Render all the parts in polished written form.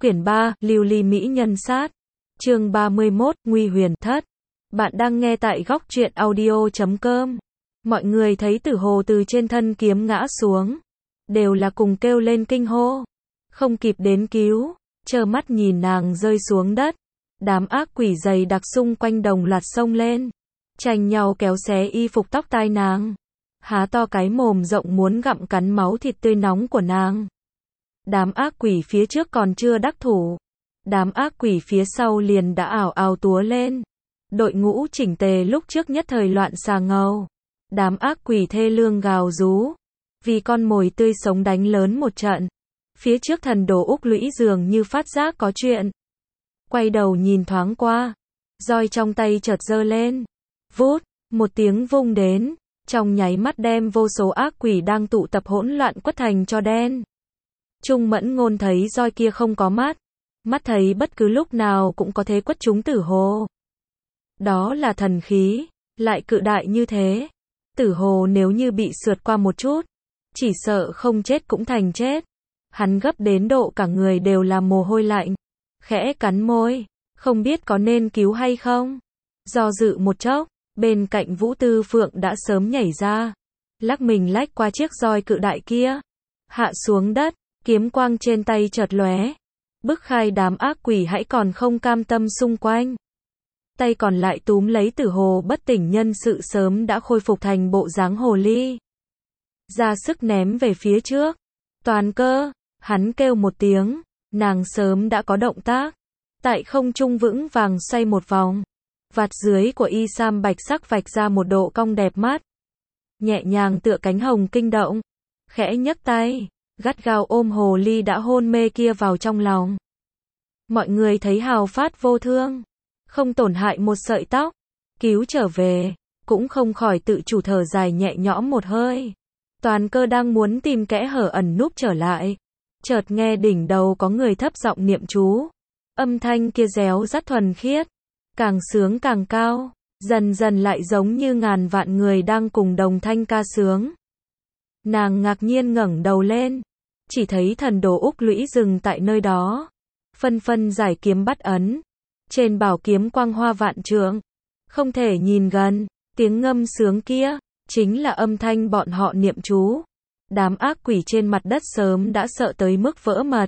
Quyển 3, Lưu ly mỹ nhân sát. Chương 31, Nguy huyền thất. Bạn đang nghe tại góc truyện audio.com. Mọi người thấy Tử Hồ từ trên thân kiếm ngã xuống, đều là cùng kêu lên kinh hô. Không kịp đến cứu, trơ mắt nhìn nàng rơi xuống đất. Đám ác quỷ dày đặc xung quanh đồng loạt xông lên, tranh nhau kéo xé y phục tóc tai nàng, há to cái mồm rộng muốn gặm cắn máu thịt tươi nóng của nàng. Đám ác quỷ phía trước còn chưa đắc thủ, đám ác quỷ phía sau liền đã ảo ảo túa lên. Đội ngũ chỉnh tề lúc trước nhất thời loạn xà ngầu. Đám ác quỷ thê lương gào rú, vì con mồi tươi sống đánh lớn một trận. Phía trước thần đồ Úc Lũy dường như phát giác có chuyện, quay đầu nhìn thoáng qua, roi trong tay chợt giơ lên, vút, một tiếng vung đến, trong nháy mắt đem vô số ác quỷ đang tụ tập hỗn loạn quất thành tro đen. Trung Mẫn Ngôn thấy roi kia không có mắt, mắt thấy bất cứ lúc nào cũng có thể quất trúng Tử Hồ. Đó là thần khí, lại cự đại như thế. Tử Hồ nếu như bị sượt qua một chút, chỉ sợ không chết cũng thành chết. Hắn gấp đến độ cả người đều là mồ hôi lạnh, khẽ cắn môi, không biết có nên cứu hay không. Do dự một chốc, bên cạnh Vũ Tư Phượng đã sớm nhảy ra, lắc mình lách qua chiếc roi cự đại kia, hạ xuống đất, kiếm quang trên tay chợt lóe, bức khai đám ác quỷ hãy còn không cam tâm xung quanh. Tay còn lại túm lấy Tử Hồ bất tỉnh nhân sự sớm đã khôi phục thành bộ dáng hồ ly, ra sức ném về phía trước. Toàn Cơ, hắn kêu một tiếng, nàng sớm đã có động tác, tại không trung vững vàng xoay một vòng, vạt dưới của y sam bạch sắc vạch ra một độ cong đẹp mắt, nhẹ nhàng tựa cánh hồng kinh động, khẽ nhấc tay, gắt gao ôm hồ ly đã hôn mê kia vào trong lòng. Mọi người thấy hào phát vô thương, không tổn hại một sợi tóc, cứu trở về, cũng không khỏi tự chủ thở dài nhẹ nhõm một hơi. Toàn Cơ đang muốn tìm kẽ hở ẩn núp trở lại, chợt nghe đỉnh đầu có người thấp giọng niệm chú. Âm thanh kia réo rắt thuần khiết, càng sướng càng cao, dần dần lại giống như ngàn vạn người đang cùng đồng thanh ca sướng. Nàng ngạc nhiên ngẩng đầu lên, chỉ thấy thần đồ Úc Lũy dừng tại nơi đó, phân phân giải kiếm bắt ấn, trên bảo kiếm quang hoa vạn trượng, không thể nhìn gần. Tiếng ngâm sướng kia chính là âm thanh bọn họ niệm chú. Đám ác quỷ trên mặt đất sớm đã sợ tới mức vỡ mật,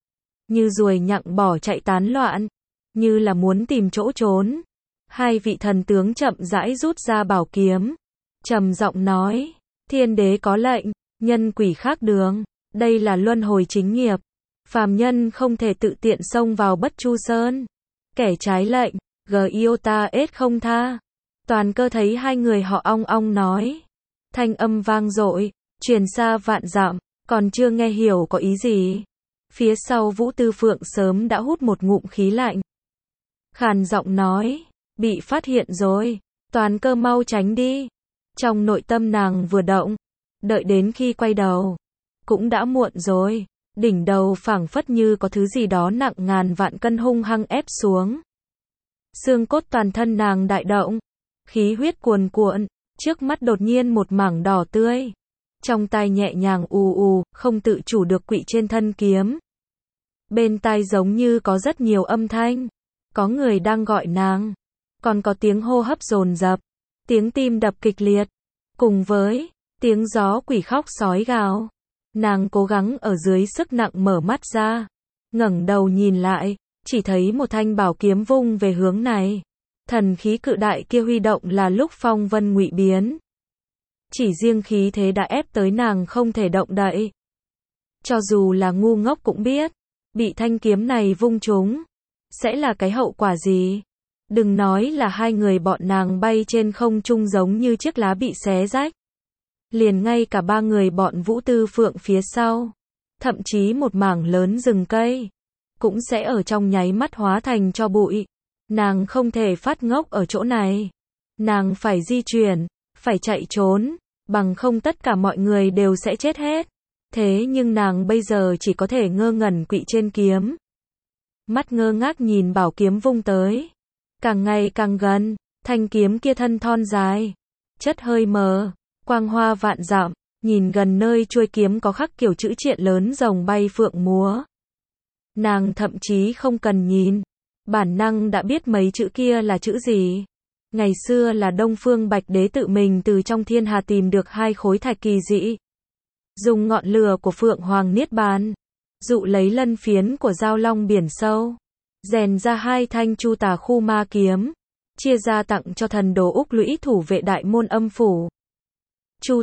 như ruồi nhặng bỏ chạy tán loạn, như là muốn tìm chỗ trốn. Hai vị thần tướng chậm rãi rút ra bảo kiếm, trầm giọng nói: Thiên đế có lệnh, nhân quỷ khác đường, đây là luân hồi chính nghiệp, phàm nhân không thể tự tiện xông vào Bất Chu Sơn, kẻ trái lệnh, Giota ết không tha. Toàn Cơ thấy hai người họ ong ong nói, thanh âm vang dội, truyền xa vạn dặm, còn chưa nghe hiểu có ý gì. Phía sau Vũ Tư Phượng sớm đã hút một ngụm khí lạnh, khàn giọng nói, bị phát hiện rồi, Toàn Cơ mau tránh đi. Trong nội tâm nàng vừa động, đợi đến khi quay đầu, cũng đã muộn rồi. Đỉnh đầu phảng phất như có thứ gì đó nặng ngàn vạn cân hung hăng ép xuống. Xương cốt toàn thân nàng đại động, khí huyết cuồn cuộn, trước mắt đột nhiên một mảng đỏ tươi. Trong tai nhẹ nhàng ù ù, không tự chủ được quỵ trên thân kiếm. Bên tai giống như có rất nhiều âm thanh, có người đang gọi nàng, còn có tiếng hô hấp dồn dập, tiếng tim đập kịch liệt, cùng với tiếng gió quỷ khóc sói gào. Nàng cố gắng ở dưới sức nặng mở mắt ra, ngẩng đầu nhìn lại, chỉ thấy một thanh bảo kiếm vung về hướng này. Thần khí cự đại kia huy động là lúc phong vân ngụy biến. Chỉ riêng khí thế đã ép tới nàng không thể động đậy. Cho dù là ngu ngốc cũng biết, bị thanh kiếm này vung trúng, sẽ là cái hậu quả gì. Đừng nói là hai người bọn nàng bay trên không trung giống như chiếc lá bị xé rách. Liền ngay cả ba người bọn Vũ Tư Phượng phía sau, thậm chí một mảng lớn rừng cây, cũng sẽ ở trong nháy mắt hóa thành tro bụi. Nàng không thể phát ngốc ở chỗ này. Nàng phải di chuyển, phải chạy trốn, bằng không tất cả mọi người đều sẽ chết hết. Thế nhưng nàng bây giờ chỉ có thể ngơ ngẩn quỵ trên kiếm. Mắt ngơ ngác nhìn bảo kiếm vung tới. Càng ngày càng gần, thanh kiếm kia thân thon dài, chất hơi mờ, quang hoa vạn dặm, nhìn gần nơi chuôi kiếm có khắc kiểu chữ triện lớn rồng bay phượng múa. Nàng thậm chí không cần nhìn, bản năng đã biết mấy chữ kia là chữ gì. Ngày xưa là Đông Phương Bạch Đế tự mình từ trong thiên hà tìm được 2 khối thạch kỳ dị. Dùng ngọn lửa của Phượng Hoàng Niết Bàn, dụ lấy lân phiến của Giao Long biển sâu, rèn ra 2 thanh Chu Tà Khu Ma kiếm, chia ra tặng cho thần đồ Úc Lũy thủ vệ đại môn âm phủ. Chu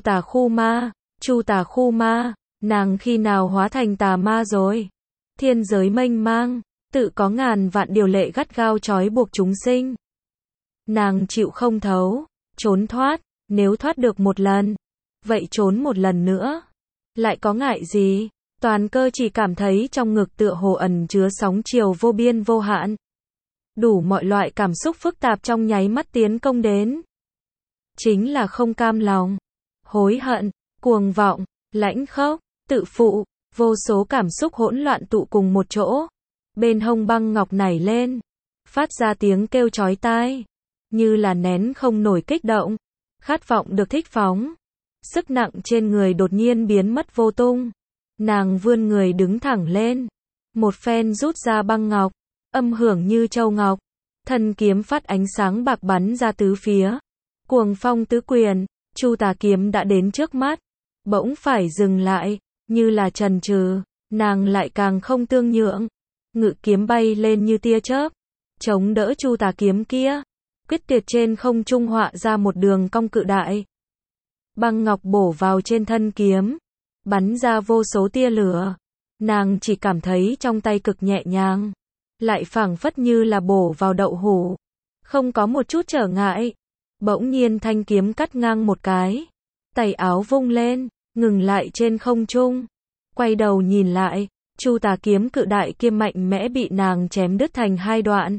Tà Khu Ma, nàng khi nào hóa thành tà ma rồi? Thiên giới mênh mang, tự có ngàn vạn điều lệ gắt gao trói buộc chúng sinh. Nàng chịu không thấu, trốn thoát, nếu thoát được một lần, vậy trốn một lần nữa, lại có ngại gì? Toàn Cơ chỉ cảm thấy trong ngực tựa hồ ẩn chứa sóng chiều vô biên vô hạn. Đủ mọi loại cảm xúc phức tạp trong nháy mắt tiến công đến. Chính là không cam lòng, hối hận, cuồng vọng, lãnh khốc, tự phụ, vô số cảm xúc hỗn loạn tụ cùng một chỗ. Bên hông băng ngọc nảy lên, phát ra tiếng kêu chói tai, như là nén không nổi kích động, khát vọng được thích phóng. Sức nặng trên người đột nhiên biến mất vô tung. Nàng vươn người đứng thẳng lên, một phen rút ra băng ngọc, âm hưởng như châu ngọc, thân kiếm phát ánh sáng bạc bắn ra tứ phía. Cuồng phong tứ quyền, Chu Tà kiếm đã đến trước mắt, bỗng phải dừng lại, như là chần chừ, nàng lại càng không tương nhượng, ngự kiếm bay lên như tia chớp, chống đỡ Chu Tà kiếm kia, quyết tuyệt trên không trung họa ra một đường cong cự đại. Băng ngọc bổ vào trên thân kiếm, bắn ra vô số tia lửa. Nàng chỉ cảm thấy trong tay cực nhẹ nhàng, lại phảng phất như là bổ vào đậu hũ, không có một chút trở ngại. Bỗng nhiên thanh kiếm cắt ngang một cái, tay áo vung lên, ngừng lại trên không trung. Quay đầu nhìn lại, Chu Tà kiếm cự đại kia mạnh mẽ bị nàng chém đứt thành 2 đoạn.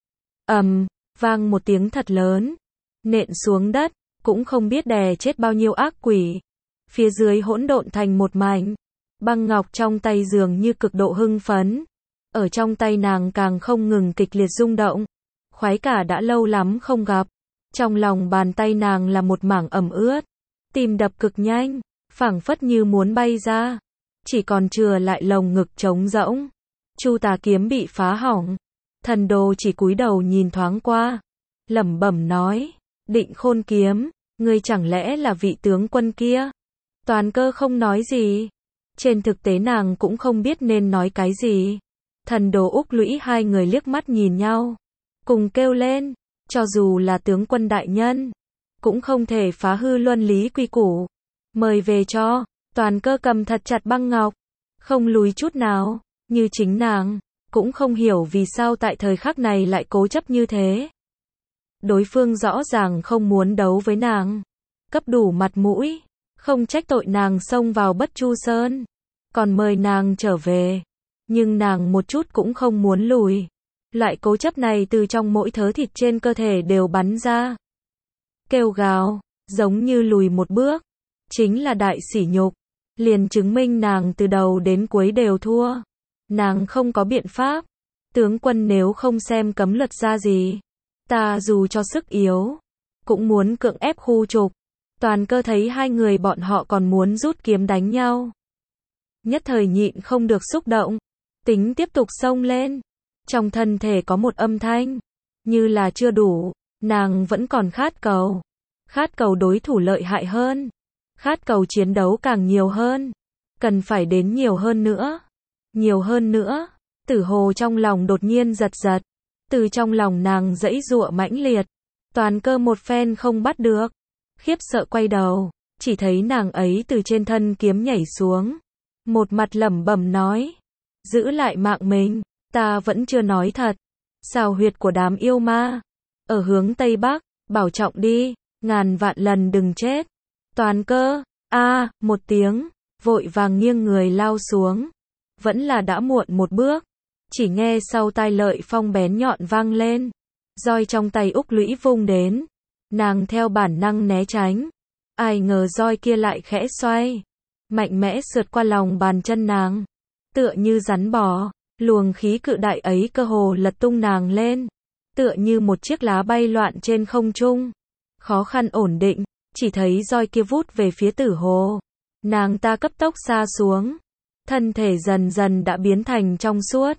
Vang một tiếng thật lớn, nện xuống đất, cũng không biết đè chết bao nhiêu ác quỷ. Phía dưới hỗn độn thành một mảnh. Băng ngọc trong tay dường như cực độ hưng phấn. Ở trong tay nàng càng không ngừng kịch liệt rung động. Khoái cả đã lâu lắm không gặp. Trong lòng bàn tay nàng là một mảng ẩm ướt. Tim đập cực nhanh, phảng phất như muốn bay ra. Chỉ còn chừa lại lồng ngực trống rỗng. Chu Tà kiếm bị phá hỏng. Thần đồ chỉ cúi đầu nhìn thoáng qua, lẩm bẩm nói, Định Khôn kiếm, ngươi chẳng lẽ là vị tướng quân kia? Toàn Cơ không nói gì. Trên thực tế nàng cũng không biết nên nói cái gì. Thần đồ Úc Lũy 2 người liếc mắt nhìn nhau, cùng kêu lên, cho dù là tướng quân đại nhân, cũng không thể phá hư luân lý quy củ. Mời về cho. Toàn Cơ cầm thật chặt băng ngọc, không lùi chút nào, như chính nàng cũng không hiểu vì sao tại thời khắc này lại cố chấp như thế. Đối phương rõ ràng không muốn đấu với nàng, cấp đủ mặt mũi, không trách tội nàng xông vào Bất Chu Sơn, còn mời nàng trở về. Nhưng nàng một chút cũng không muốn lùi. Loại cố chấp này từ trong mỗi thớ thịt trên cơ thể đều bắn ra. Kêu gào, giống như lùi một bước, chính là đại sỉ nhục, liền chứng minh nàng từ đầu đến cuối đều thua. Nàng không có biện pháp. Tướng quân nếu không xem cấm luật ra gì, ta dù cho sức yếu, cũng muốn cưỡng ép khu trục. Toàn Cơ thấy 2 người bọn họ còn muốn rút kiếm đánh nhau, nhất thời nhịn không được xúc động, tính tiếp tục xông lên. Trong thân thể có một âm thanh, như là chưa đủ, nàng vẫn còn khát cầu đối thủ lợi hại hơn, khát cầu chiến đấu càng nhiều hơn, cần phải đến nhiều hơn nữa. Tử Hồ trong lòng đột nhiên giật giật, từ trong lòng nàng giãy giụa mãnh liệt. Toàn Cơ một phen không bắt được, khiếp sợ quay đầu, chỉ thấy nàng ấy từ trên thân kiếm nhảy xuống, một mặt lẩm bẩm nói, giữ lại mạng mình, ta vẫn chưa nói thật. Xào huyệt của đám yêu ma ở hướng Tây Bắc, bảo trọng đi, ngàn vạn lần đừng chết. Toàn Cơ, một tiếng, vội vàng nghiêng người lao xuống. Vẫn là đã muộn một bước, chỉ nghe sau tai lợi phong bén nhọn vang lên, roi trong tay Úc Lũy vung đến, nàng theo bản năng né tránh, ai ngờ roi kia lại khẽ xoay, mạnh mẽ sượt qua lòng bàn chân nàng, tựa như rắn bò, luồng khí cự đại ấy cơ hồ lật tung nàng lên, tựa như một chiếc lá bay loạn trên không trung, khó khăn ổn định, chỉ thấy roi kia vút về phía Tử Hồ, nàng ta cấp tốc sa xuống. Thân thể dần dần đã biến thành trong suốt,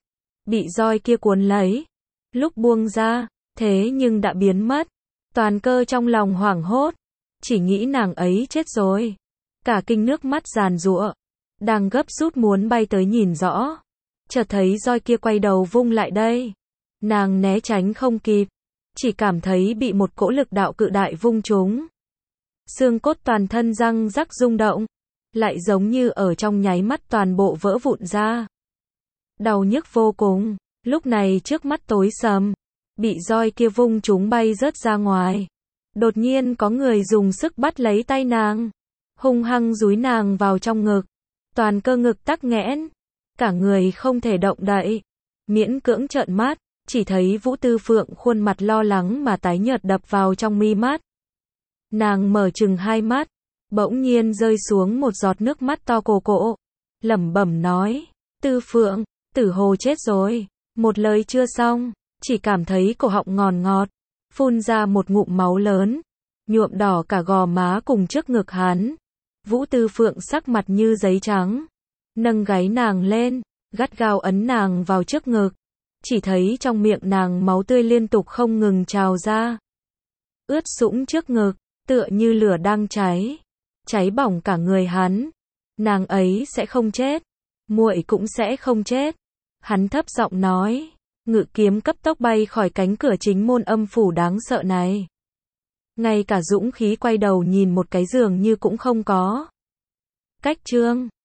bị roi kia cuốn lấy. Lúc buông ra, thế nhưng đã biến mất. Toàn Cơ trong lòng hoảng hốt, chỉ nghĩ nàng ấy chết rồi. Cả kinh nước mắt giàn giụa, đang gấp rút muốn bay tới nhìn rõ. Chợt thấy roi kia quay đầu vung lại đây. Nàng né tránh không kịp, chỉ cảm thấy bị một cỗ lực đạo cự đại vung trúng. Xương cốt toàn thân răng rắc rung động, lại giống như ở trong nháy mắt toàn bộ vỡ vụn ra. Đau nhức vô cùng, lúc này trước mắt tối sầm, bị roi kia vung trúng bay rớt ra ngoài. Đột nhiên có người dùng sức bắt lấy tay nàng, hung hăng dúi nàng vào trong ngực. Toàn Cơ ngực tắc nghẽn, cả người không thể động đậy, miễn cưỡng trợn mắt, chỉ thấy Vũ Tư Phượng khuôn mặt lo lắng mà tái nhợt đập vào trong mi mắt. Nàng mở trừng hai mắt, bỗng nhiên rơi xuống một giọt nước mắt to cổ cổ, lẩm bẩm nói, Tư Phượng, Tử Hồ chết rồi. Một lời chưa xong, chỉ cảm thấy cổ họng ngọt ngọt, phun ra một ngụm máu lớn, nhuộm đỏ cả gò má cùng trước ngực hắn. Vũ Tư Phượng sắc mặt như giấy trắng, nâng gáy nàng lên, gắt gao ấn nàng vào trước ngực, chỉ thấy trong miệng nàng máu tươi liên tục không ngừng trào ra, ướt sũng trước ngực, tựa như lửa đang cháy, cháy bỏng cả người hắn. Nàng ấy sẽ không chết, muội cũng sẽ không chết. Hắn thấp giọng nói, ngự kiếm cấp tốc bay khỏi cánh cửa chính môn âm phủ đáng sợ này. Ngay cả dũng khí quay đầu nhìn một cái dường như cũng không có. Cách chương